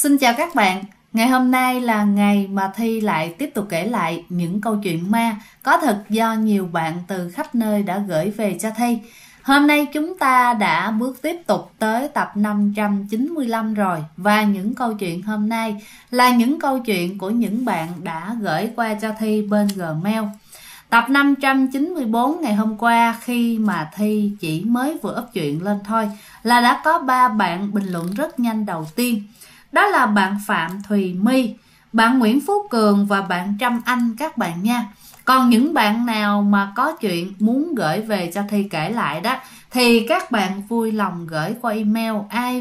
Xin chào các bạn. Ngày hôm nay là ngày mà Thi lại tiếp tục kể lại những câu chuyện ma có thật do nhiều bạn từ khắp nơi đã gửi về cho Thi. Hôm nay chúng ta đã bước tiếp tục tới tập 595 rồi, và những câu chuyện hôm nay là những câu chuyện của những bạn đã gửi qua cho Thi bên Gmail. Tập 594 ngày hôm qua, khi mà Thi chỉ mới vừa up chuyện lên thôi, là đã có 3 bạn bình luận rất nhanh đầu tiên. Đó là bạn Phạm Thùy My, bạn Nguyễn Phú Cường và bạn Trâm Anh các bạn nha. Còn những bạn nào mà có chuyện muốn gửi về cho Thi kể lại đó, thì các bạn vui lòng gửi qua email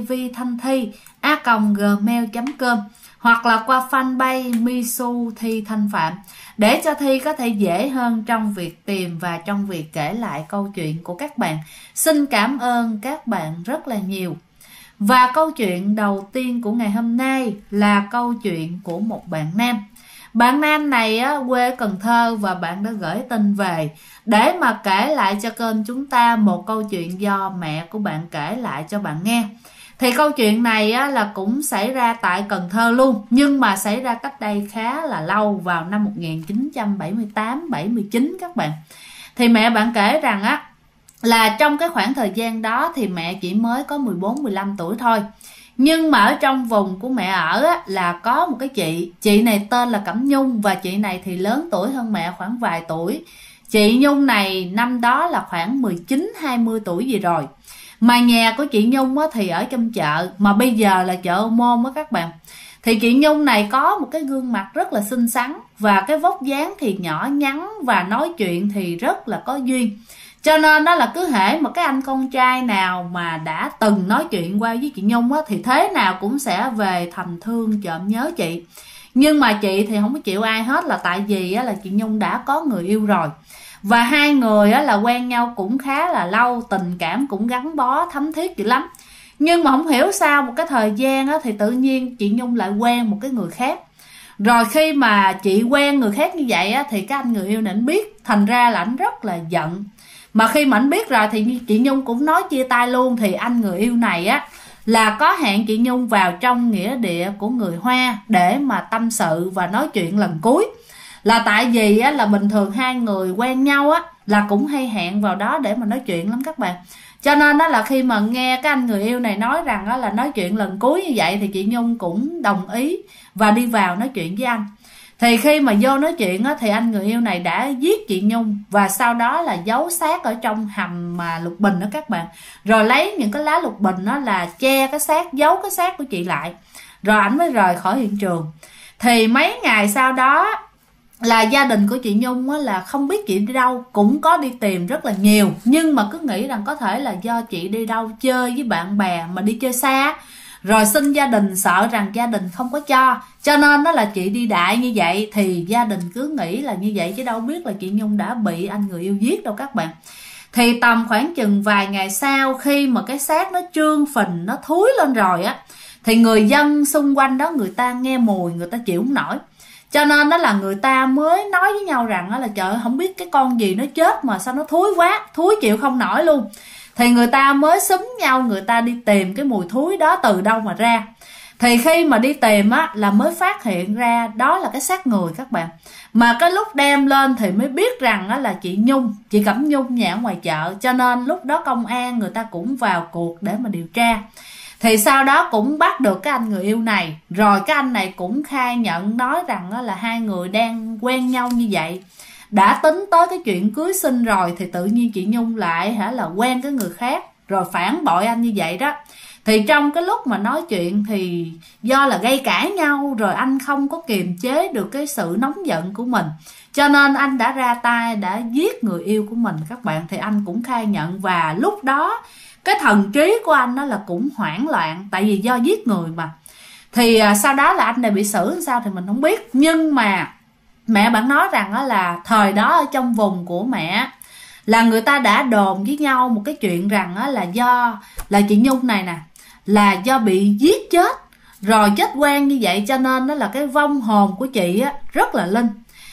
ivthanthi@gmail.com hoặc là qua fanpage Misu Thi Thanh Phạm, để cho Thi có thể dễ hơn trong việc tìm và trong việc kể lại câu chuyện của các bạn. Xin cảm ơn các bạn rất là nhiều. Và câu chuyện đầu tiên của ngày hôm nay là câu chuyện của một bạn nam. Bạn nam này quê Cần Thơ và bạn đã gửi tin về để mà kể lại cho kênh chúng ta một câu chuyện do mẹ của bạn kể lại cho bạn nghe. Thì câu chuyện này là cũng xảy ra tại Cần Thơ luôn, nhưng mà xảy ra cách đây khá là lâu, vào năm 1978-79 các bạn. Thì mẹ bạn kể rằng là trong cái khoảng thời gian đó thì mẹ chỉ mới có 14-15 tuổi thôi. Nhưng mà ở trong vùng của mẹ ở là có một cái chị này tên là Cẩm Nhung, và chị này thì lớn tuổi hơn mẹ khoảng vài tuổi. Chị Nhung này năm đó là khoảng 19-20 tuổi gì rồi. Mà nhà của chị Nhung thì ở trong chợ, mà bây giờ là chợ Ô Môn các bạn. Thì chị Nhung này có một cái gương mặt rất là xinh xắn, và cái vóc dáng thì nhỏ nhắn, và nói chuyện thì rất là có duyên. Cho nên đó là cứ hễ một cái anh con trai nào mà đã từng nói chuyện qua với chị Nhung thì thế nào cũng sẽ về thầm thương trộm nhớ chị. Nhưng mà chị thì không có chịu ai hết, là tại vì là chị Nhung đã có người yêu rồi. Và hai người là quen nhau cũng khá là lâu, tình cảm cũng gắn bó thấm thiết dữ lắm. Nhưng mà không hiểu sao một cái thời gian thì tự nhiên chị Nhung lại quen một cái người khác. Rồi khi mà chị quen người khác như vậy thì cái anh người yêu này anh biết, thành ra là anh rất là giận. Mà khi mà anh biết rồi thì chị Nhung cũng nói chia tay luôn. Thì anh người yêu này là có hẹn chị Nhung vào trong nghĩa địa của người Hoa để mà tâm sự và nói chuyện lần cuối. Là tại vì là bình thường hai người quen nhau là cũng hay hẹn vào đó để mà nói chuyện lắm các bạn. Cho nên đó là khi mà nghe cái anh người yêu này nói rằng là nói chuyện lần cuối như vậy, thì chị Nhung cũng đồng ý và đi vào nói chuyện với anh. Thì khi mà vô nói chuyện thì anh người yêu này đã giết chị Nhung, và sau đó là giấu xác ở trong hầm mà lục bình đó các bạn. Rồi lấy những cái lá lục bình đó là che cái xác, giấu cái xác của chị lại. Rồi ảnh mới rời khỏi hiện trường. Thì mấy ngày sau đó là gia đình của chị Nhung là không biết chị đi đâu, cũng có đi tìm rất là nhiều, nhưng mà cứ nghĩ rằng có thể là do chị đi đâu chơi với bạn bè mà đi chơi xa, rồi xin gia đình sợ rằng gia đình không có cho nên đó là chị đi đại như vậy. Thì gia đình cứ nghĩ là như vậy, chứ đâu biết là chị Nhung đã bị anh người yêu giết đâu các bạn. Thì tầm khoảng chừng vài ngày sau, khi mà cái xác nó trương phình, nó thúi lên rồi thì người dân xung quanh đó, người ta nghe mùi, người ta chịu không nổi. Cho nên đó là người ta mới nói với nhau rằng là trời ơi, không biết cái con gì nó chết mà sao nó thúi quá, thúi chịu không nổi luôn. Thì người ta mới xúm nhau, người ta đi tìm cái mùi thúi đó từ đâu mà ra. Thì khi mà đi tìm là mới phát hiện ra đó là cái xác người các bạn. Mà cái lúc đem lên thì mới biết rằng là chị Nhung, chị Cẩm Nhung nhà ở ngoài chợ. Cho nên lúc đó công an người ta cũng vào cuộc để mà điều tra. Thì sau đó cũng bắt được cái anh người yêu này. Rồi cái anh này cũng khai nhận, nói rằng là hai người đang quen nhau như vậy, đã tính tới cái chuyện cưới xin rồi, thì tự nhiên chị Nhung lại là quen cái người khác, rồi phản bội anh như vậy đó. Thì trong cái lúc mà nói chuyện thì do là gây cãi nhau, rồi anh không có kiềm chế được cái sự nóng giận của mình, cho nên anh đã ra tay, đã giết người yêu của mình các bạn. Thì anh cũng khai nhận, và lúc đó cái thần trí của anh đó là cũng hoảng loạn, tại vì do giết người mà. Thì sau đó là anh này bị xử sao thì mình không biết. Nhưng mà mẹ bạn nói rằng là thời đó ở trong vùng của mẹ là người ta đã đồn với nhau một cái chuyện rằng là do là chị Nhung này nè là do bị giết chết, rồi chết oan như vậy, cho nên đó là cái vong hồn của chị rất là linh.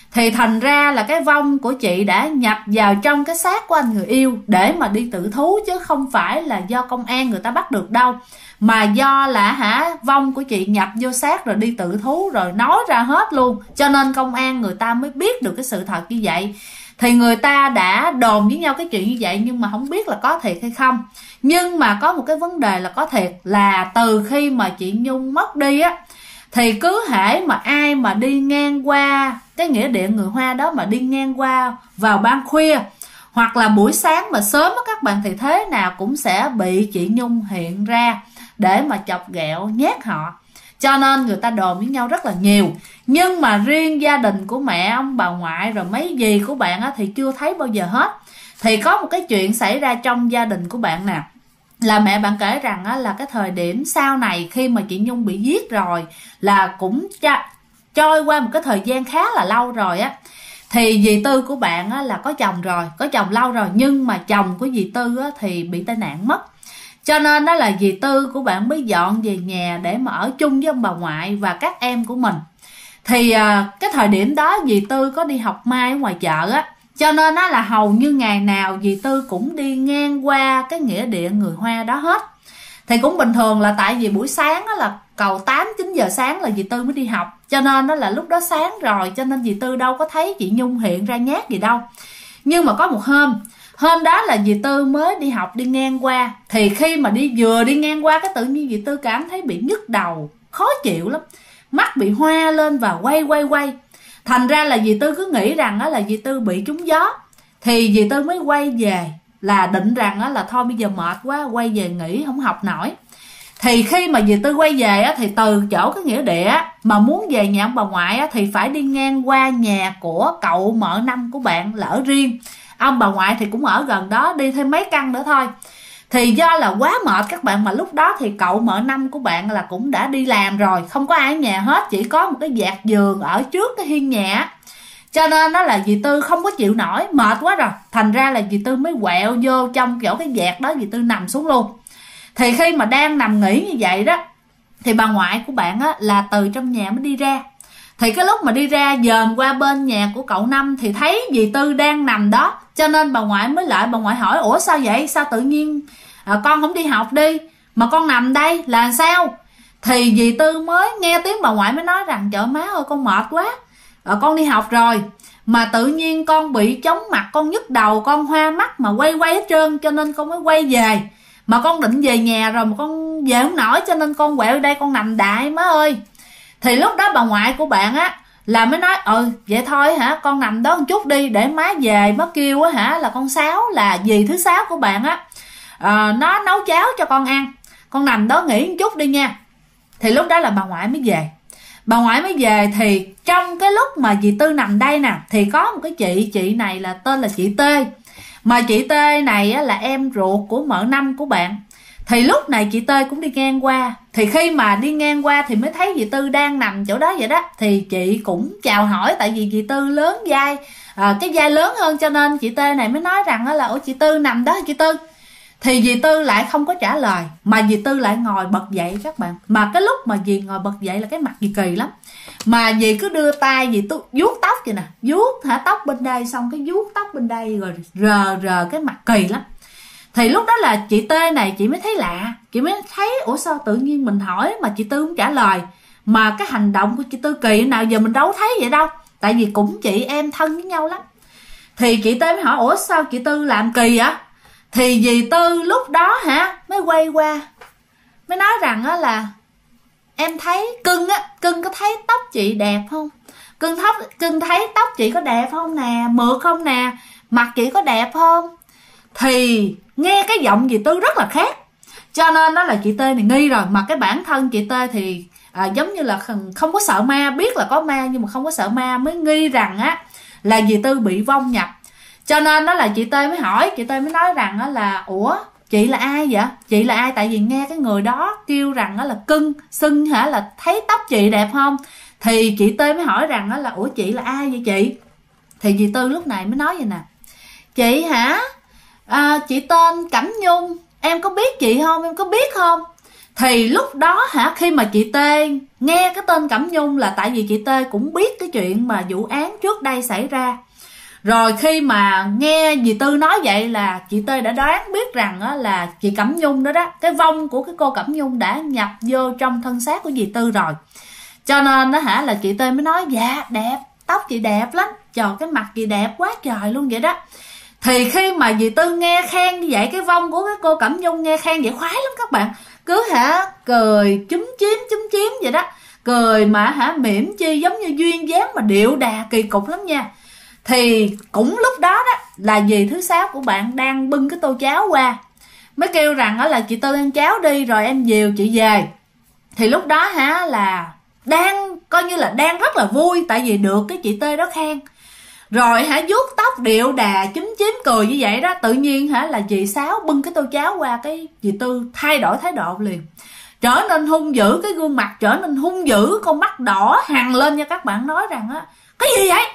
Thì thành ra là cái vong của chị đã nhập vào trong cái xác của anh người yêu để mà đi tự thú, chứ không phải là do công an người ta bắt được đâu, mà do là vong của chị nhập vô xác rồi đi tự thú rồi nói ra hết luôn, cho nên công an người ta mới biết được cái sự thật như vậy. Thì người ta đã đồn với nhau cái chuyện như vậy, nhưng mà không biết là có thiệt hay không. Nhưng mà có một cái vấn đề là có thiệt, là từ khi mà chị Nhung mất đi á, thì cứ hễ mà ai mà đi ngang qua cái nghĩa địa người Hoa đó, mà đi ngang qua vào ban khuya hoặc là buổi sáng mà sớm á các bạn, thì thế nào cũng sẽ bị chị Nhung hiện ra để mà chọc ghẹo nhát họ. Cho nên người ta đồn với nhau rất là nhiều. Nhưng mà riêng gia đình của mẹ, ông bà ngoại rồi mấy dì của bạn á, thì chưa thấy bao giờ hết. Thì có một cái chuyện xảy ra trong gia đình của bạn nè, là mẹ bạn kể rằng á, là cái thời điểm sau này khi mà chị Nhung bị giết rồi, là cũng trôi qua một cái thời gian khá là lâu rồi á, thì dì Tư của bạn á, là có chồng rồi, có chồng lâu rồi, nhưng mà chồng của dì Tư á, thì bị tai nạn mất. Cho nên đó là dì Tư của bạn mới dọn về nhà để mà ở chung với ông bà ngoại và các em của mình. Thì cái thời điểm đó dì Tư có đi học mai ở ngoài chợ á, cho nên đó là hầu như ngày nào dì Tư cũng đi ngang qua cái nghĩa địa người Hoa đó hết. Thì cũng bình thường là tại vì buổi sáng đó là cầu 8-9 giờ sáng là dì Tư mới đi học, cho nên đó là lúc đó sáng rồi, cho nên dì Tư đâu có thấy chị Nhung hiện ra nhát gì đâu. Nhưng mà có một hôm đó là dì Tư mới đi học đi ngang qua, thì khi mà vừa đi ngang qua cái tự nhiên dì Tư cảm thấy bị nhức đầu, khó chịu lắm, mắt bị hoa lên và quay. Thành ra là dì Tư cứ nghĩ rằng là dì Tư bị trúng gió, thì dì Tư mới quay về, là định rằng là thôi bây giờ mệt quá, quay về nghỉ không học nổi. Thì khi mà dì Tư quay về thì từ chỗ cái nghĩa địa mà muốn về nhà ông bà ngoại thì phải đi ngang qua nhà của cậu mợ năm của bạn là ở riêng. Ông bà ngoại thì cũng ở gần đó, đi thêm mấy căn nữa thôi. Thì do là quá mệt các bạn, mà lúc đó thì cậu mợ năm của bạn là cũng đã đi làm rồi, không có ai ở nhà hết, chỉ có một cái dạt giường ở trước cái hiên nhà. Cho nên đó là dì Tư không có chịu nổi, mệt quá rồi, thành ra là dì Tư mới quẹo vô trong chỗ cái dạt đó, dì Tư nằm xuống luôn. Thì khi mà đang nằm nghỉ như vậy đó, thì bà ngoại của bạn là từ trong nhà mới đi ra. Thì cái lúc mà đi ra dòm qua bên nhà của cậu Năm thì thấy dì Tư đang nằm đó, cho nên bà ngoại mới lại, bà ngoại hỏi ủa sao vậy, sao tự nhiên con không đi học đi mà con nằm đây là sao. Thì dì Tư mới nghe tiếng bà ngoại mới nói rằng trời má ơi con mệt quá, con đi học rồi mà tự nhiên con bị chóng mặt, con nhức đầu, con hoa mắt mà quay hết trơn, cho nên con mới quay về. Mà con định về nhà rồi mà con về không nổi, cho nên con quẹo đây con nằm đại má ơi. Thì lúc đó bà ngoại của bạn là mới nói vậy thôi con nằm đó một chút đi, để má về má kêu là con Sáu, là dì thứ Sáu của bạn nó nấu cháo cho con ăn, con nằm đó nghỉ một chút đi nha. Thì lúc đó là bà ngoại mới về. Bà ngoại mới về thì trong cái lúc mà dì Tư nằm đây nè, thì có một cái chị này là tên là chị T. Mà chị T này là em ruột của mợ năm của bạn. Thì lúc này chị T cũng đi ngang qua. Thì khi mà đi ngang qua thì mới thấy dì Tư đang nằm chỗ đó vậy đó. Thì chị cũng chào hỏi, tại vì dì Tư lớn vai, cái vai lớn hơn, cho nên chị T này mới nói rằng là ủa chị Tư nằm đó chị Tư. Thì dì Tư lại không có trả lời, mà dì Tư lại ngồi bật dậy các bạn. Mà cái lúc mà dì ngồi bật dậy là cái mặt dì kỳ lắm. Mà dì cứ đưa tay dì vuốt tóc vậy nè, vuốt tóc bên đây, xong cái vuốt tóc bên đây rồi rờ cái mặt kỳ lắm. Thì lúc đó là chị T này chị mới thấy lạ, chị mới thấy ủa sao tự nhiên mình hỏi mà chị Tư không trả lời, mà cái hành động của chị Tư kỳ nào giờ mình đâu thấy vậy đâu, tại vì cũng chị em thân với nhau lắm. Thì chị T mới hỏi ủa sao chị Tư làm kỳ vậy. Thì dì Tư lúc đó mới quay qua mới nói rằng là em thấy Cưng có thấy tóc chị đẹp không? Cưng thấy tóc chị có đẹp không nè, mượt không nè, mặt chị có đẹp không? Thì nghe cái giọng dì Tư rất là khác, cho nên đó là chị T này nghi rồi. Mà cái bản thân chị T thì giống như là không có sợ ma, biết là có ma nhưng mà không có sợ ma, mới nghi rằng là dì Tư bị vong nhập. Cho nên đó là chị T mới hỏi, chị T mới nói rằng là ủa chị là ai vậy? Chị là ai? Tại vì nghe cái người đó kêu rằng là Cưng xưng là thấy tóc chị đẹp không? Thì chị T mới hỏi rằng là ủa chị là ai vậy chị? Thì dì Tư lúc này mới nói vậy nè, chị chị tên Cẩm Nhung, em có biết chị không? Em có biết không? Thì lúc đó khi mà chị Tê nghe cái tên Cẩm Nhung là tại vì chị Tê cũng biết cái chuyện mà vụ án trước đây xảy ra. Rồi khi mà nghe dì Tư nói vậy là chị Tê đã đoán biết rằng là chị Cẩm Nhung đó, cái vong của cái cô Cẩm Nhung đã nhập vô trong thân xác của dì Tư rồi. Cho nên là chị Tê mới nói dạ đẹp, tóc chị đẹp lắm, trời cái mặt chị đẹp quá trời luôn vậy đó. Thì khi mà dì Tư nghe khen như vậy, cái vong của cái cô Cẩm Nhung nghe khen vậy khoái lắm các bạn. Cứ cười chúm chím vậy đó. Cười mà mỉm chi giống như duyên dáng mà điệu đà kỳ cục lắm nha. Thì cũng lúc đó là dì thứ Sáu của bạn đang bưng cái tô cháo qua, mới kêu rằng là chị Tư ăn cháo đi rồi em dìu chị về. Thì lúc đó là đang coi như là đang rất là vui tại vì được cái chị Tê đó khen. Rồi vuốt tóc điệu đà chúm chím cười như vậy đó, tự nhiên là dì Sáu bưng cái tô cháo qua, cái dì Tư thay đổi thái độ liền, trở nên hung dữ, cái gương mặt trở nên hung dữ, con mắt đỏ hằn lên nha các bạn, nói rằng cái gì vậy,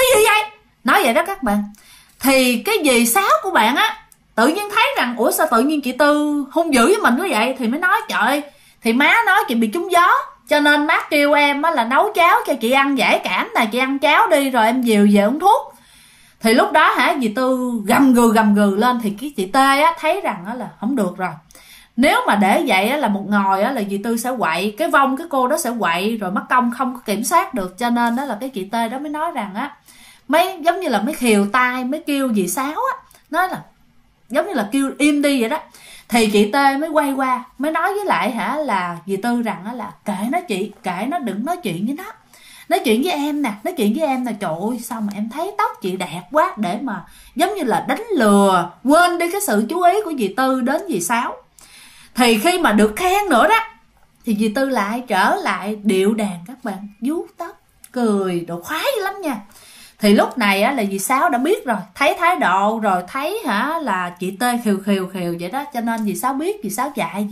nói vậy đó các bạn. Thì cái dì Sáu của bạn tự nhiên thấy rằng ủa sao tự nhiên chị Tư hung dữ với mình như vậy, thì mới nói trời, thì má nói chị bị trúng gió cho nên má kêu em là nấu cháo cho chị ăn giải cảm nè, chị ăn cháo đi rồi em dìu về uống thuốc. Thì lúc đó dì Tư gầm gừ lên. Thì cái chị Tê thấy rằng là không được rồi, nếu mà để vậy là một ngồi là dì Tư sẽ quậy, cái vong cái cô đó sẽ quậy rồi mất công không có kiểm soát được. Cho nên đó là cái chị Tê đó mới nói rằng mấy giống như là mấy khều tai, mới kêu dì Sáu nói là giống như là kêu im đi vậy đó. Thì chị Tê mới quay qua mới nói với lại là dì Tư rằng là kệ nó chị, kệ nó, đừng nói chuyện với nó, nói chuyện với em nè, trời ơi sao mà em thấy tóc chị đẹp quá, để mà giống như là đánh lừa, quên đi cái sự chú ý của dì Tư đến dì Sáu. Thì khi mà được khen nữa đó thì dì Tư lại trở lại điệu đàn các bạn, vuốt tóc cười đồ khoái lắm nha. Thì lúc này là dì Sáu đã biết rồi, thấy thái độ rồi, thấy là chị Tê khều vậy đó, cho nên dì Sáu biết, dì Sáu chạy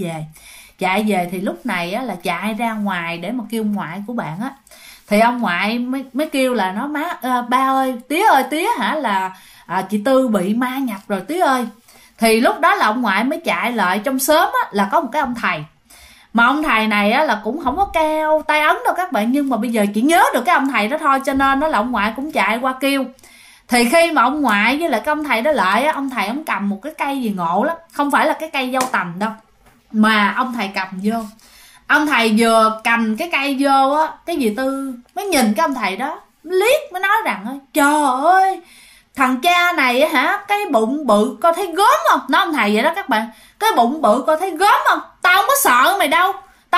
về. Thì lúc này là chạy ra ngoài để mà kêu ngoại của bạn thì ông ngoại mới kêu là nó má ba ơi tía là chị Tư bị ma nhập rồi tía ơi. Thì lúc đó là ông ngoại mới chạy lại, trong xóm là có một cái ông thầy, mà ông thầy này là cũng không có cao tay ấn đâu các bạn, nhưng mà bây giờ chỉ nhớ được cái ông thầy đó thôi, cho nên là ông ngoại cũng chạy qua kêu. Thì khi mà ông ngoại với lại cái ông thầy đó lại ông thầy ông cầm một cái cây gì ngộ lắm, không phải là cái cây dâu tằm đâu, mà ông thầy cầm vô. Ông thầy vừa cầm cái cây vô cái dì Tư mới nhìn cái ông thầy đó liếc, mới nói rằng trời ơi thằng cha này cái bụng bự coi thấy gớm không, nói ông thầy vậy đó các bạn, cái bụng bự coi thấy gớm không, tao không có sợ mày đâu,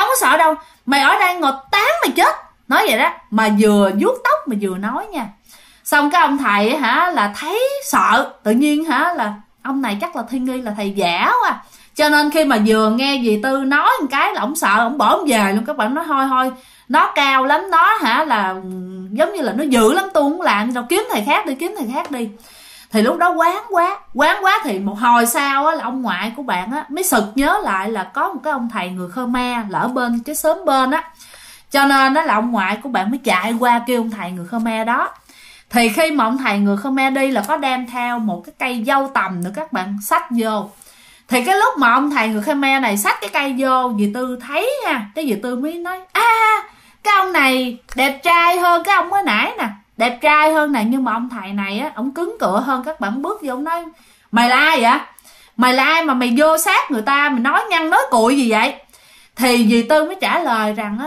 mày ở đây ngồi tán mày chết, nói vậy đó, mà vừa vuốt tóc mà vừa nói nha. Xong cái ông thầy là thấy sợ, tự nhiên là ông này chắc là thi nghi là thầy giả quá, cho nên khi mà vừa nghe dì Tư nói một cái là ông sợ, ông bỏ ông về luôn các bạn. Nói thôi nó cao lắm, nó là giống như là nó dữ lắm, tôi không làm đâu, kiếm thầy khác đi. Thì lúc đó quán quá thì một hồi sau là ông ngoại của bạn mới sực nhớ lại là có một cái ông thầy người Khmer là ở bên cái xóm bên cho nên đó là ông ngoại của bạn mới chạy qua kêu ông thầy người Khmer đó. Thì khi mà ông thầy người Khmer đi là có đem theo một cái cây dâu tằm nữa các bạn, xách vô. Thì cái lúc mà ông thầy người Khmer này xách cái cây vô, dì Tư thấy nha, cái dì Tư mới nói cái ông này đẹp trai hơn cái ông mới nãy nè, đẹp trai hơn nè, nhưng mà ông thầy này ông cứng cựa hơn các bạn. Bước vô ông nói mày là ai vậy, mày là ai mà mày vô sát người ta, mày nói nhăn nói cuội gì vậy. Thì dì Tư mới trả lời rằng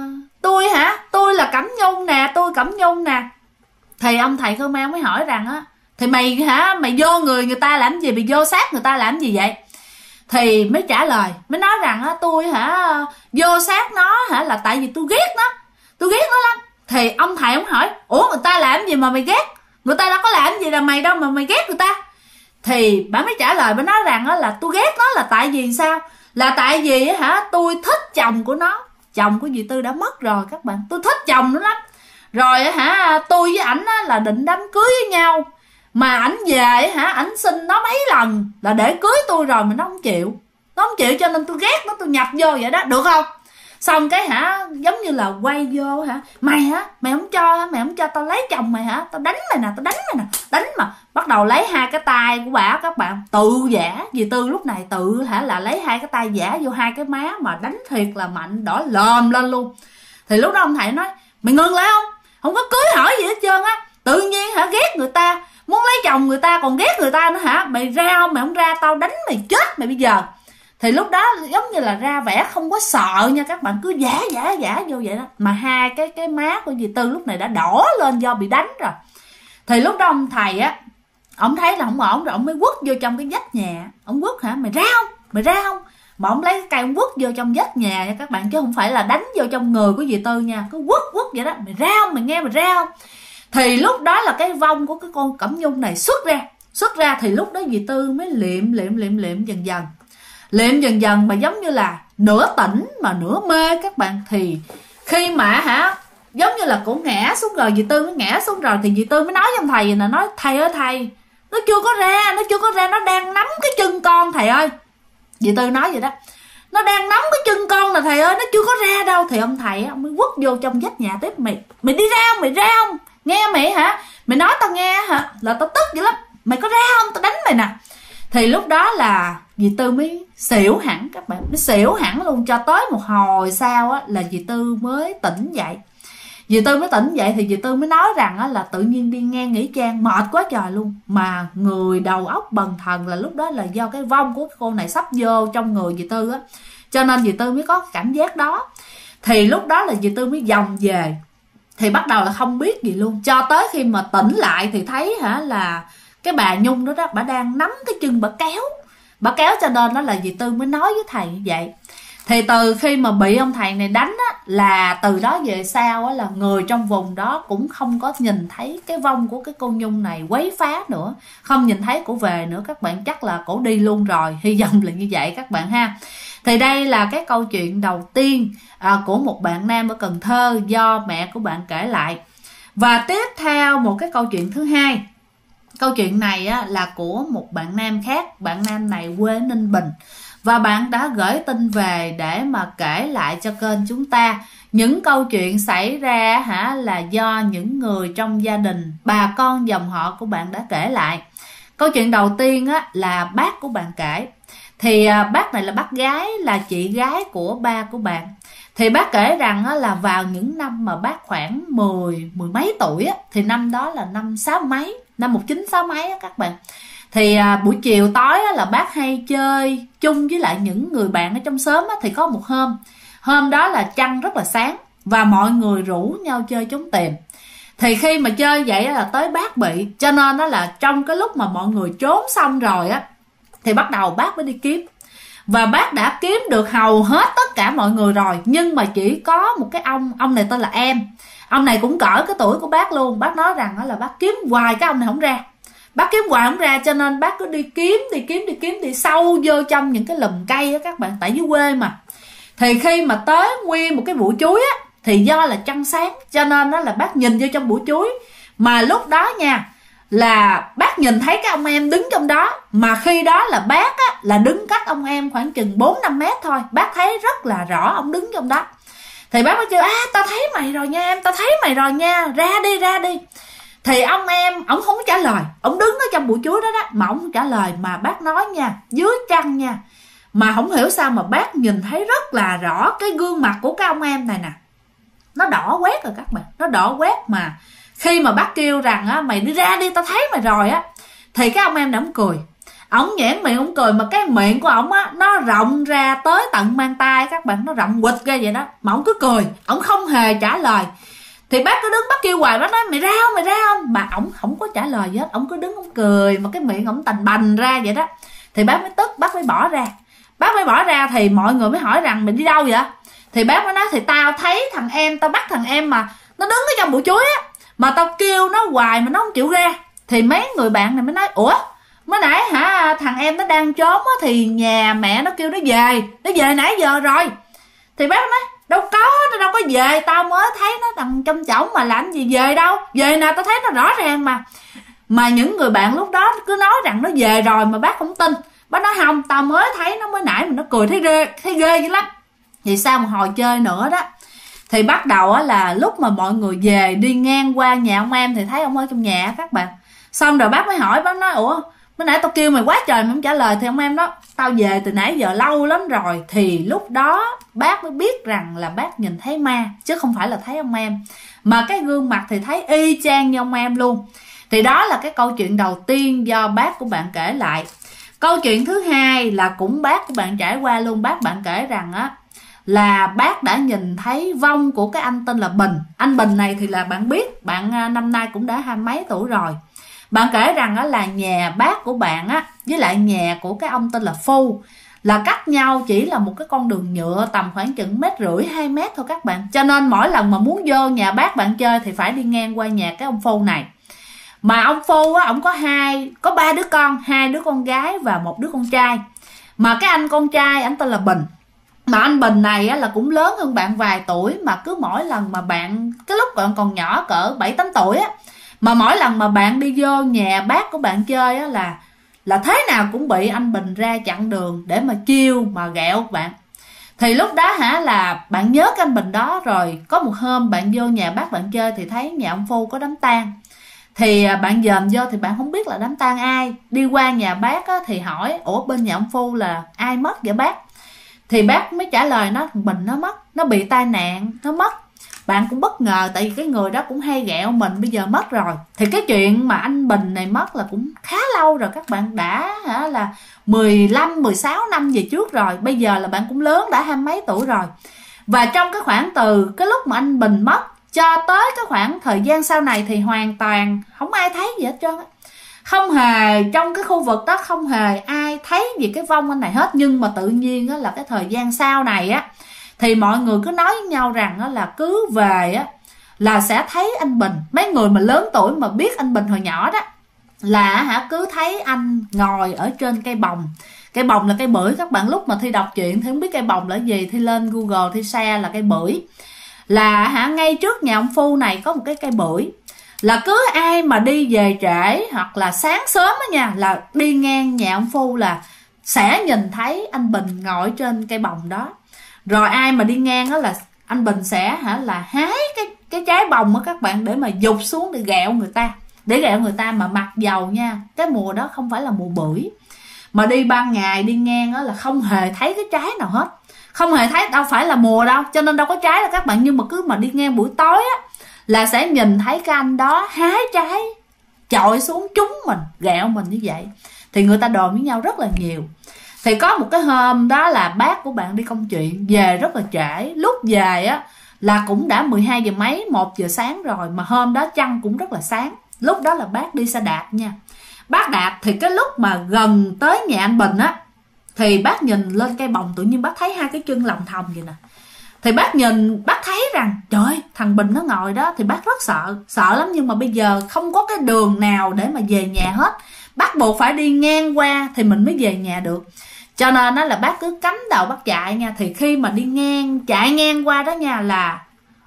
tôi là Cẩm Nhung nè, tôi Cẩm Nhung nè. Thì ông thầy Khmer mới hỏi rằng thì mày mày vô người ta làm gì, mày vô sát người ta làm gì vậy. Thì mới trả lời, mới nói rằng tôi vô sát nó là tại vì tôi ghét nó lắm. Thì ông thầy ông hỏi ủa người ta làm gì mà mày ghét, người ta đâu có làm gì là mày đâu mà mày ghét người ta. Thì bà mới trả lời, bà nói rằng là tôi ghét nó là tại vì sao, là tại vì tôi thích chồng của nó, chồng của dì Tư đã mất rồi các bạn, tôi thích chồng nó lắm. Rồi tôi với ảnh là định đám cưới với nhau, mà ảnh về ảnh xin nó mấy lần là để cưới tôi rồi mà nó không chịu cho nên tôi ghét nó, tôi nhập vô vậy đó, được không. Xong cái giống như là quay vô mày không cho tao lấy chồng mày tao đánh mày nè, đánh mà bắt đầu lấy hai cái tay của bà các bạn, tự giả. Dì Tư lúc này tự là lấy hai cái tay giả vô hai cái má mà đánh thiệt là mạnh, đỏ lòm lên luôn. Thì lúc đó ông thầy nói mày ngừng lại không có cưới hỏi gì hết trơn á, tự nhiên ghét người ta, muốn lấy chồng người ta còn ghét người ta nữa mày ra không? Mày không ra tao đánh mày chết mày bây giờ. Thì lúc đó giống như là ra vẻ không có sợ nha các bạn, cứ giả vô vậy đó, mà hai cái má của dì Tư lúc này đã đỏ lên do bị đánh rồi. Thì lúc đó ông thầy ông thấy là không ổn rồi, ông mới quất vô trong cái vách nhà. Ông quất mày ra không, mà ông lấy cái cây ông quất vô trong vách nhà nha các bạn, chứ không phải là đánh vô trong người của dì Tư nha, cứ quất vậy đó. Mày ra không, mày nghe mày ra không. Thì lúc đó là cái vong của cái con Cẩm Nhung này xuất ra. Thì lúc đó dì Tư mới liệm dần dần mà giống như là nửa tỉnh mà nửa mê các bạn. Thì khi mà giống như là cổ ngã xuống rồi, dì Tư mới ngã xuống rồi, thì dì Tư mới nói với ông thầy là nói thầy ơi thầy, nó chưa có ra, nó đang nắm cái chân con thầy ơi. Dì Tư nói vậy đó, nó đang nắm cái chân con nè thầy ơi, nó chưa có ra đâu. Thì ông thầy ông mới quất vô trong vách nhà tiếp, mày đi ra không, nghe mày mày nói tao nghe là tao tức dữ lắm, mày có ra không, tao đánh mày nè. Thì lúc đó là dì Tư mới xỉu hẳn các bạn, mới xỉu hẳn luôn. Cho tới một hồi sau là dì Tư mới tỉnh dậy. Thì dì Tư mới nói rằng là tự nhiên đi nghe nghỉ trang mệt quá trời luôn, mà người đầu óc bần thần, là lúc đó là do cái vong của cô này sắp vô trong người dì Tư cho nên dì Tư mới có cái cảm giác đó. Thì lúc đó là dì Tư mới vòng về, thì bắt đầu là không biết gì luôn, cho tới khi mà tỉnh lại thì thấy là cái bà Nhung đó bà đang nắm cái chân bà kéo, cho nên đó là dì Tư mới nói với thầy như vậy. Thì từ khi mà bị ông thầy này đánh là từ đó về sau là người trong vùng đó cũng không có nhìn thấy cái vong của cái cô Nhung này quấy phá nữa, không nhìn thấy cổ về nữa các bạn, chắc là cổ đi luôn rồi, hy vọng là như vậy các bạn ha. Thì đây là cái câu chuyện đầu tiên của một bạn nam ở Cần Thơ do mẹ của bạn kể lại. Và tiếp theo một cái câu chuyện thứ hai. Câu chuyện này là của một bạn nam khác. Bạn nam này quê Ninh Bình, và bạn đã gửi tin về để mà kể lại cho kênh chúng ta những câu chuyện xảy ra là do những người trong gia đình, bà con dòng họ của bạn đã kể lại. Câu chuyện đầu tiên là bác của bạn kể. Thì bác này là bác gái, là chị gái của ba của bạn. Thì bác kể rằng là vào những năm mà bác khoảng mười mấy tuổi thì năm đó là năm 1960 mấy các bạn. Thì buổi chiều tối là bác hay chơi chung với lại những người bạn ở trong xóm thì có một hôm đó là trăng rất là sáng và mọi người rủ nhau chơi trốn tìm. Thì khi mà chơi vậy là tới bác bị, cho nên đó là trong cái lúc mà mọi người trốn xong rồi thì bắt đầu bác mới đi kiếm. Và bác đã kiếm được hầu hết tất cả mọi người rồi, nhưng mà chỉ có một cái ông này tên là Em. Ông này cũng cỡ cái tuổi của bác luôn. Bác nói rằng là bác kiếm hoài cái ông này không ra. Bác kiếm hoài không ra cho nên bác cứ đi kiếm sâu vô trong những cái lùm cây các bạn, tại dưới quê mà. Thì khi mà tới nguyên một cái bụi chuối thì do là trăng sáng cho nên đó là bác nhìn vô trong bụi chuối, mà lúc đó nha là bác nhìn thấy cái ông Em đứng trong đó, mà khi đó là bác là đứng cách ông Em khoảng chừng 4-5 mét thôi, bác thấy rất là rõ ông đứng trong đó. Thì bác mới kêu tao thấy mày rồi nha Em, tao thấy mày rồi nha, ra đi. Thì ông Em ổng không có trả lời, ổng đứng ở trong bụi chuối đó mà ổng không trả lời. Mà bác nói nha, dưới trăng nha, mà không hiểu sao mà bác nhìn thấy rất là rõ cái gương mặt của cái ông Em này nè, nó đỏ quét rồi các bạn, nó đỏ quét. Mà khi mà bác kêu rằng mày đi ra đi, tao thấy mày rồi thì cái ông Em này ổng cười, ổng nhoẻn miệng ổng cười, mà cái miệng của ổng nó rộng ra tới tận mang tay các bạn, nó rộng quịch ra vậy đó, mà ổng cứ cười, ổng không hề trả lời. Thì bác cứ đứng bác kêu hoài, bác nói mày ra không, mà ổng không có trả lời gì hết, ổng cứ đứng ổng cười mà cái miệng ổng tành bành ra vậy đó. Thì bác mới tức, bác mới bỏ ra. Thì mọi người mới hỏi rằng mày đi đâu vậy? Thì bác mới nói thì tao thấy thằng Em, tao bắt thằng Em mà nó đứng ở trong bụi chuối mà tao kêu nó hoài mà nó không chịu ra. Thì mấy người bạn này mới nói ủa mới nãy thằng Em nó đang trốn thì nhà mẹ nó kêu nó về nãy giờ rồi. Thì bác nói đâu có, nó đâu có về, tao mới thấy nó nằm trong chõng mà làm gì về đâu, về nào tao thấy nó rõ ràng mà. Mà những người bạn lúc đó cứ nói rằng nó về rồi mà bác không tin. Bác nói không, tao mới thấy nó mới nãy mà nó cười thấy ghê dữ lắm. Thì sau một hồi chơi nữa đó, thì bắt đầu á là lúc mà mọi người về đi ngang qua nhà ông em thì thấy ông ở trong nhà các bạn. Xong rồi bác mới hỏi, bác nói ủa mới nãy tao kêu mày quá trời mày không trả lời. Thì ông em nói tao về từ nãy giờ lâu lắm rồi. Thì lúc đó bác mới biết rằng là bác nhìn thấy ma chứ không phải là thấy ông em, mà cái gương mặt thì thấy y chang như ông em luôn. Thì đó là cái câu chuyện đầu tiên do bác của bạn kể lại. Câu chuyện thứ hai là cũng bác của bạn trải qua luôn. Bác bạn kể rằng á là bác đã nhìn thấy vong của cái anh tên là Bình. Anh Bình này thì là bạn biết, bạn năm nay cũng đã 20 mấy tuổi rồi. Bạn kể rằng á là nhà bác của bạn á với lại nhà của cái ông tên là Phu là cách nhau chỉ là một cái con đường nhựa tầm khoảng chừng 1,5 2 mét thôi các bạn. Cho nên mỗi lần mà muốn vô nhà bác bạn chơi thì phải đi ngang qua nhà cái ông Phu này. Mà ông Phu á, ông có 3 đứa con, 2 đứa con gái và 1 đứa con trai. Mà cái anh con trai anh tên là Bình. Mà anh Bình này á, là cũng lớn hơn bạn vài tuổi. Mà cứ mỗi lần mà bạn, cái lúc bạn còn nhỏ cỡ 7-8 tuổi á, mà mỗi lần mà bạn đi vô nhà bác của bạn chơi á là thế nào cũng bị anh Bình ra chặn đường để mà chiêu mà ghẹo bạn. Thì lúc đó hả là bạn nhớ cái anh Bình đó. Rồi có một hôm bạn vô nhà bác bạn chơi thì thấy nhà ông Phu có đám tang. Thì bạn dòm vô thì bạn không biết là đám tang ai. Đi qua nhà bác á, thì hỏi ủa bên nhà ông Phu là ai mất vậy bác? Thì bác mới trả lời nó thằng Bình nó mất, nó bị tai nạn, nó mất. Bạn cũng bất ngờ tại vì cái người đó cũng hay ghẹo mình, bây giờ mất rồi. Thì cái chuyện mà anh Bình này mất là cũng khá lâu rồi các bạn, đã là 15-16 năm về trước rồi. Bây giờ là bạn cũng lớn, đã 20 mấy tuổi rồi. Và trong cái khoảng từ cái lúc mà anh Bình mất cho tới cái khoảng thời gian sau này thì hoàn toàn không ai thấy gì hết trơn á. Không hề, trong cái khu vực đó không hề ai thấy gì cái vong anh này hết. Nhưng mà tự nhiên á, là cái thời gian sau này á thì mọi người cứ nói với nhau rằng á, là cứ về á là sẽ thấy anh Bình. Mấy người mà lớn tuổi mà biết anh Bình hồi nhỏ đó là cứ thấy anh ngồi ở trên cây bồng. Cây bồng là cây bưởi các bạn. Lúc mà Thi đọc chuyện thì không biết cây bồng là gì, Thi lên Google Thi share là cây bưởi. Là ngay trước nhà ông Phu này có một cái cây bưởi. Là cứ ai mà đi về trễ hoặc là sáng sớm á nha, là đi ngang nhà ông Phu là sẽ nhìn thấy anh Bình ngồi trên cây bồng đó. Rồi ai mà đi ngang đó là anh Bình sẽ là hái cái trái bồng á các bạn, để mà dục xuống để ghẹo người ta. Để ghẹo người ta mà mặc dầu nha, cái mùa đó không phải là mùa bưởi. Mà đi ban ngày đi ngang đó là không hề thấy cái trái nào hết. Không hề thấy, đâu phải là mùa đâu, cho nên đâu có trái đâu các bạn. Nhưng mà cứ mà đi ngang buổi tối á là sẽ nhìn thấy cái anh đó hái trái chọi xuống trúng mình, ghẹo mình như vậy. Thì người ta đồn với nhau rất là nhiều. Thì có một cái hôm đó là bác của bạn đi công chuyện về rất là trễ. Lúc về á là cũng đã 12 giờ mấy, 1 giờ sáng rồi. Mà hôm đó trăng cũng rất là sáng. Lúc đó là bác đi xe đạp nha. Bác đạp thì cái lúc mà gần tới nhà anh Bình á thì bác nhìn lên cây bồng, tự nhiên bác thấy 2 cái chân lòng thòng vậy nè. Thì bác nhìn, bác thấy rằng trời ơi, thằng Bình nó ngồi đó. Thì bác rất sợ lắm. Nhưng mà bây giờ không có cái đường nào để mà về nhà hết, bắt buộc phải đi ngang qua thì mình mới về nhà được. Cho nên đó là bác cứ cắm đầu bác chạy nha. Thì khi mà đi ngang, chạy ngang qua đó nha, là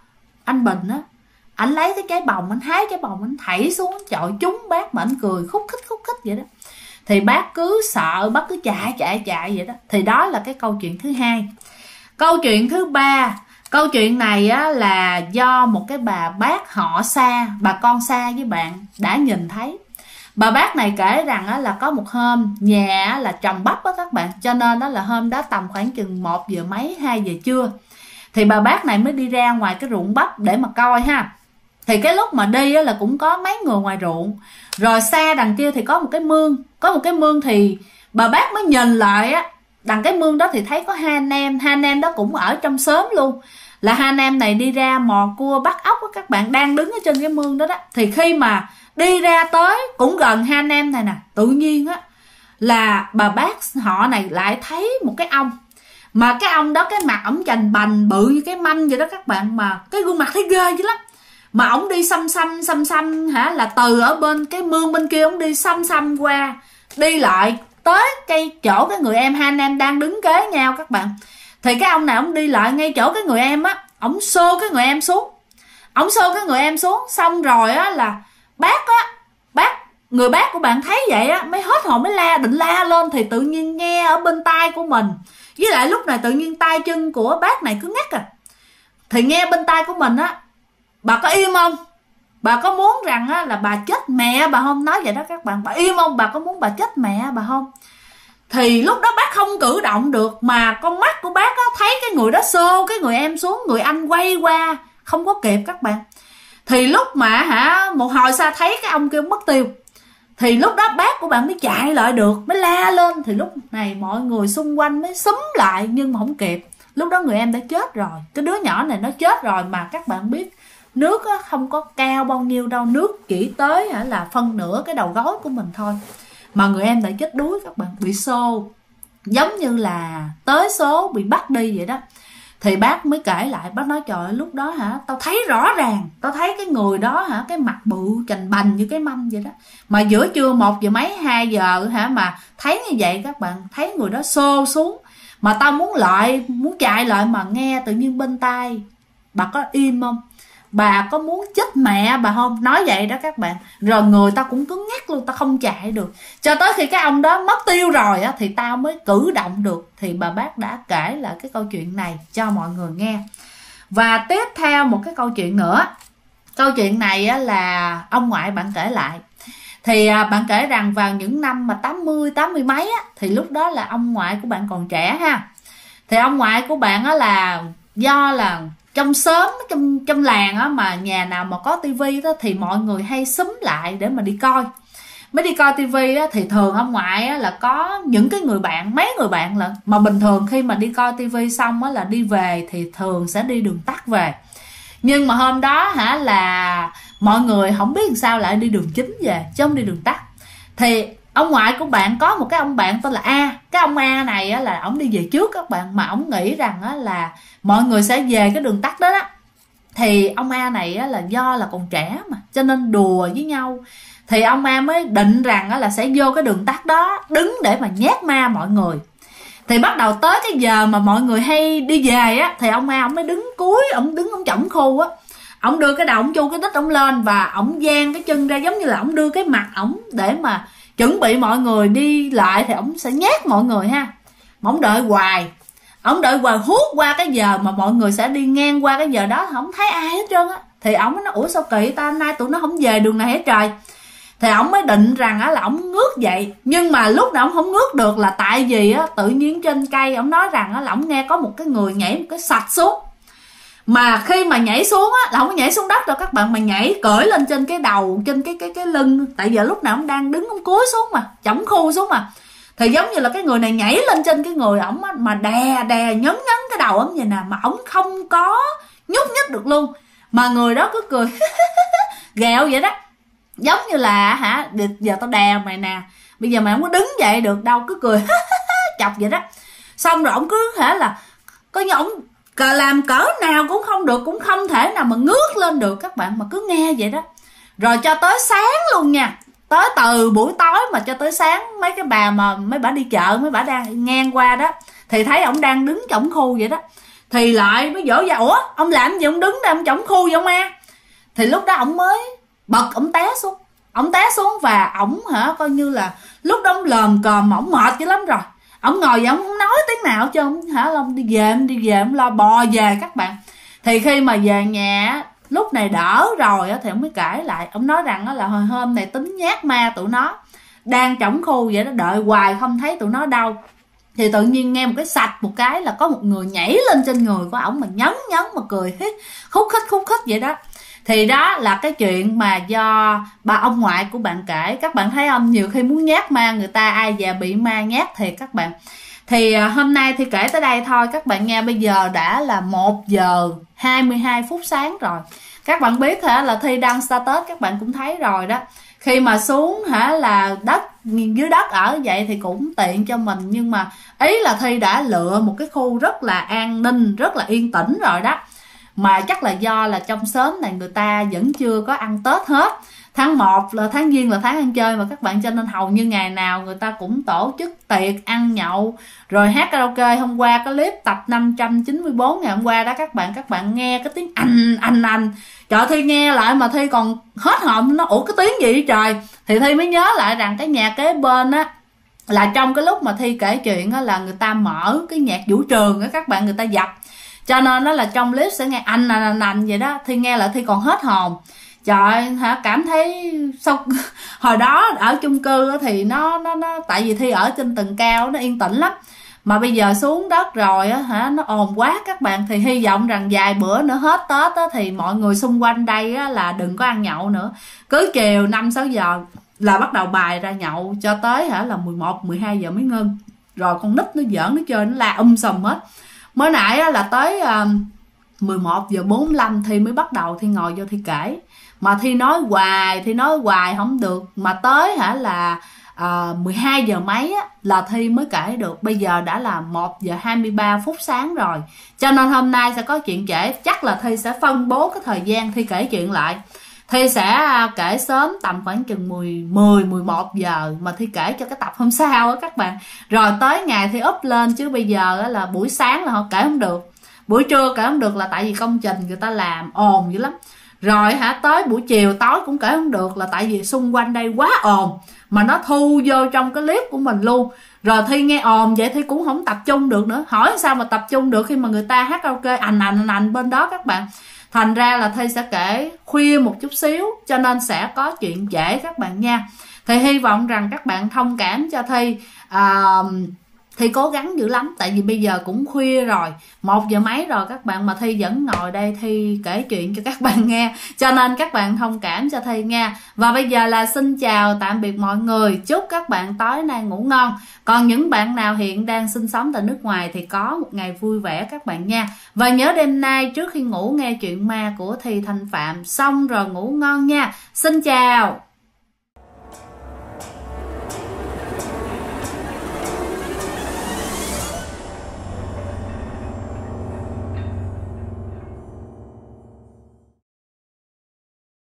anh Bình á, anh lấy cái trái bồng, anh hái trái bồng, anh thảy xuống chọi trúng bác. Mà anh cười khúc khích vậy đó. Thì bác cứ sợ, bác cứ chạy vậy đó. Thì đó là cái câu chuyện thứ hai. Câu chuyện thứ ba, câu chuyện này á, là do một cái bà bác họ xa, bà con xa với bạn đã nhìn thấy. Bà bác này kể rằng á, là có một hôm nhà là trồng bắp á các bạn. Cho nên đó là hôm đó tầm khoảng chừng 1 giờ mấy, 2 giờ trưa. Thì bà bác này mới đi ra ngoài cái ruộng bắp để mà coi ha. Thì cái lúc mà đi á, là cũng có mấy người ngoài ruộng. Rồi xa đằng kia thì có một cái mương. Có một cái mương thì bà bác mới nhìn lại á, đằng cái mương đó thì thấy có 2 anh em. 2 anh em đó cũng ở trong xóm luôn. Là 2 anh em này đi ra mò cua bắt ốc á các bạn, đang đứng ở trên cái mương đó đó. Thì khi mà đi ra tới cũng gần 2 anh em này nè, tự nhiên á là bà bác họ này lại thấy một cái ông. Mà cái ông đó cái mặt ổng chành bành bự như cái manh vậy đó các bạn. Mà cái gương mặt thấy ghê dữ lắm. Mà ổng đi xăm là từ ở bên cái mương bên kia ổng đi xăm qua, đi lại tới chỗ cái người em, 2 anh em đang đứng kế nhau các bạn. Thì cái ông này ổng đi lại ngay chỗ cái người em á, ổng xô cái người em xuống. Ổng xô cái người em xuống xong rồi á là người bác của bạn thấy vậy á mới hết hồn, mới định la lên. Thì tự nhiên nghe ở bên tai của mình Với lại lúc này tự nhiên tay chân của bác này cứ ngắt thì nghe bên tai của mình á, bà có im không? Bà có muốn rằng á là bà chết mẹ bà không? Nói vậy đó các bạn, bà im không? Bà có muốn bà chết mẹ bà không? Thì lúc đó bác không cử động được, mà con mắt của bác á thấy cái người đó xô cái người em xuống, người anh quay qua không có kịp các bạn. Thì lúc mà một hồi sau thấy cái ông kia mất tiêu, thì lúc đó bác của bạn mới chạy lại được, mới la lên. Thì lúc này mọi người xung quanh mới xúm lại, nhưng mà không kịp. Lúc đó người em đã chết rồi, cái đứa nhỏ này nó chết rồi. Mà các bạn biết nước á, không có cao bao nhiêu đâu, nước chỉ tới là phân nửa cái đầu gối của mình thôi. Mà người em đã chết đuối các bạn, bị xô, giống như là tới số bị bắt đi vậy đó. Thì bác mới kể lại, bác nói trời ơi, lúc đó tao thấy rõ ràng, tao thấy cái người đó cái mặt bự chành bành như cái mâm vậy đó. Mà giữa trưa 1 giờ mấy 2 giờ mà thấy như vậy các bạn, thấy người đó xô xuống. Mà tao muốn chạy lại mà nghe tự nhiên bên tai, bà có im không? Bà có muốn chết mẹ bà không? Nói vậy đó các bạn. Rồi người tao cũng cứng ngắc luôn, tao không chạy được. Cho tới khi cái ông đó mất tiêu rồi thì tao mới cử động được. Thì bà bác đã kể lại cái câu chuyện này cho mọi người nghe. Và tiếp theo một cái câu chuyện nữa. Câu chuyện này là ông ngoại bạn kể lại. Thì bạn kể rằng vào những năm mà 80 mấy thì lúc đó là ông ngoại của bạn còn trẻ ha. Thì ông ngoại của bạn là do là trong xóm, trong làng mà nhà nào mà có tivi đó thì mọi người hay xúm lại để mà đi coi. Mới đi coi tivi thì thường ông ngoại là có những cái người bạn, mấy người bạn là mà bình thường khi mà đi coi tivi xong là đi về thì thường sẽ đi đường tắt về. Nhưng mà hôm đó là mọi người không biết sao lại đi đường chính về chứ không đi đường tắt. Thì ông ngoại của bạn có một cái ông bạn tên là A. Cái ông A này là ổng đi về trước các bạn, mà ổng nghĩ rằng là mọi người sẽ về cái đường tắt đó đó. Thì ông A này là do là còn trẻ mà, cho nên đùa với nhau. Thì ông A mới định rằng là sẽ vô cái đường tắt đó đứng để mà nhát ma mọi người. Thì bắt đầu tới cái giờ mà mọi người hay đi về thì ông A ổng mới đứng cuối, ổng đứng ổng chổng khu ổng đưa cái đầu ổng chu cái đít ổng lên, và ổng dang cái chân ra giống như là ổng đưa cái mặt ổng để mà chuẩn bị mọi người đi lại thì ổng sẽ nhát mọi người ha. Mà ổng đợi hoài hút qua cái giờ mà mọi người sẽ đi ngang qua cái giờ đó, không thấy ai hết trơn Thì ổng nói ủa sao kỳ ta, nay tụi nó không về đường này hết trời. Thì ổng mới định rằng là ổng ngước dậy, nhưng mà lúc nào ổng không ngước được là tại vì tự nhiên trên cây ổng nói rằng là ổng nghe có một cái người nhảy một cái sạch xuống. Mà khi mà nhảy xuống là không có nhảy xuống đất đâu các bạn, mà nhảy cởi lên trên cái đầu, trên cái lưng. Tại giờ lúc nào ổng đang đứng ổng cúi xuống mà chổng khu xuống mà, thì giống như là cái người này nhảy lên trên cái người ổng mà đè nhấn cái đầu ổng vậy nè, mà ổng không có nhúc nhích được luôn. Mà người đó cứ cười ghẹo vậy đó, giống như là giờ tao đè mày nè, bây giờ mày không có đứng dậy được đâu, cứ cười chọc vậy đó. Xong rồi ổng cứ là coi như ổng làm cỡ nào cũng không được, cũng không thể nào mà ngước lên được các bạn, mà cứ nghe vậy đó. Rồi cho tới sáng luôn nha, tới từ buổi tối mà cho tới sáng, mấy cái bà mà mấy bà đi chợ, mấy bà đang ngang qua đó thì thấy ổng đang đứng chổng khu vậy đó, thì lại mới dỗ dành ủa ông làm gì ông đứng đây ông chổng khu vậy ông A. Thì lúc đó ổng mới bật, ổng té xuống và ổng coi như là lúc đó ổng lờm cờm, ổng mệt dữ lắm rồi. Ổng ngồi vậy ổng không nói tiếng nào chứ ông đi về ổng lo bò về các bạn. Thì khi mà về nhà lúc này đỡ rồi thì ổng mới kể lại, ổng nói rằng là hồi hôm này tính nhát ma tụi nó đang chổng khu vậy đó, đợi hoài không thấy tụi nó đâu. Thì tự nhiên nghe một cái sạch một cái là có một người nhảy lên trên người của ổng mà nhấn mà cười khúc khích vậy đó. Thì đó là cái chuyện mà do bà ông ngoại của bạn kể. Các bạn thấy không, nhiều khi muốn nhát ma người ta, ai già bị ma nhát thiệt các bạn. Thì hôm nay thì kể tới đây thôi các bạn nghe. Bây giờ đã là 1 giờ 22 phút sáng rồi. Các bạn biết là Thi đăng status các bạn cũng thấy rồi đó. Khi mà xuống là đất dưới đất ở vậy thì cũng tiện cho mình, nhưng mà ý là Thi đã lựa một cái khu rất là an ninh, rất là yên tĩnh rồi đó. Mà chắc là do là trong xóm này người ta vẫn chưa có ăn Tết hết. Tháng 1 là tháng Giêng là tháng ăn chơi mà các bạn, cho nên hầu như ngày nào người ta cũng tổ chức tiệc ăn nhậu rồi hát karaoke. Hôm qua cái clip tập 594 ngày hôm qua đó các bạn nghe cái tiếng anh trời, Thi nghe lại mà Thi còn hết hồn, nó ủa cái tiếng gì vậy trời. Thì Thi mới nhớ lại rằng cái nhà kế bên là trong cái lúc mà Thi kể chuyện á, là người ta mở cái nhạc vũ trường á các bạn, người ta dập, cho nên nó là trong clip sẽ nghe anh vậy đó. Thi nghe lại Thi còn hết hồn. Trời ơi, hả, cảm thấy sao hồi đó ở chung cư thì nó tại vì Thi ở trên tầng cao nó yên tĩnh lắm, mà bây giờ xuống đất rồi á hả, nó ồn quá các bạn. Thì hy vọng rằng vài bữa nữa hết Tết á, thì mọi người xung quanh đây á, là đừng có ăn nhậu nữa. Cứ chiều 5-6 giờ là bắt đầu bài ra nhậu cho tới hả là 11-12 giờ mới ngưng. Rồi con nít nó giỡn, nó chơi, nó la sùm hết. Mới nãy á, là tới 11 giờ 45 Thi mới bắt đầu Thi ngồi vô Thi kể. Mà Thi nói hoài không được, mà tới hả là 12 giờ mấy á, là Thi mới kể được. Bây giờ đã là 1 giờ 23 phút sáng rồi, cho nên hôm nay sẽ có chuyện kể. Chắc là Thi sẽ phân bố cái thời gian Thi kể chuyện lại. Thi sẽ kể sớm tầm khoảng chừng 10-11 giờ, mà Thi kể cho cái tập hôm sau á các bạn. Rồi tới ngày Thi up lên, chứ bây giờ là buổi sáng là họ kể không được, buổi trưa kể không được, là tại vì công trình người ta làm ồn dữ lắm. Rồi hả, tới buổi chiều tối cũng kể không được, là tại vì xung quanh đây quá ồn, mà nó thu vô trong cái clip của mình luôn. Rồi Thi nghe ồn vậy Thi cũng không tập trung được nữa. Hỏi sao mà tập trung được khi mà người ta hát karaoke ảnh bên đó các bạn. Thành ra là Thi sẽ kể khuya một chút xíu, cho nên sẽ có chuyện trễ các bạn nha. Thì hy vọng rằng các bạn thông cảm cho Thi. Thi cố gắng dữ lắm, tại vì bây giờ cũng khuya rồi, 1 giờ mấy rồi các bạn, mà Thi vẫn ngồi đây Thi kể chuyện cho các bạn nghe, cho nên các bạn thông cảm cho Thi nha. Và bây giờ là xin chào tạm biệt mọi người, chúc các bạn tối nay ngủ ngon. Còn những bạn nào hiện đang sinh sống tại nước ngoài thì có một ngày vui vẻ các bạn nha. Và nhớ đêm nay trước khi ngủ nghe chuyện ma của Thi Thanh Phạm xong rồi ngủ ngon nha. Xin chào.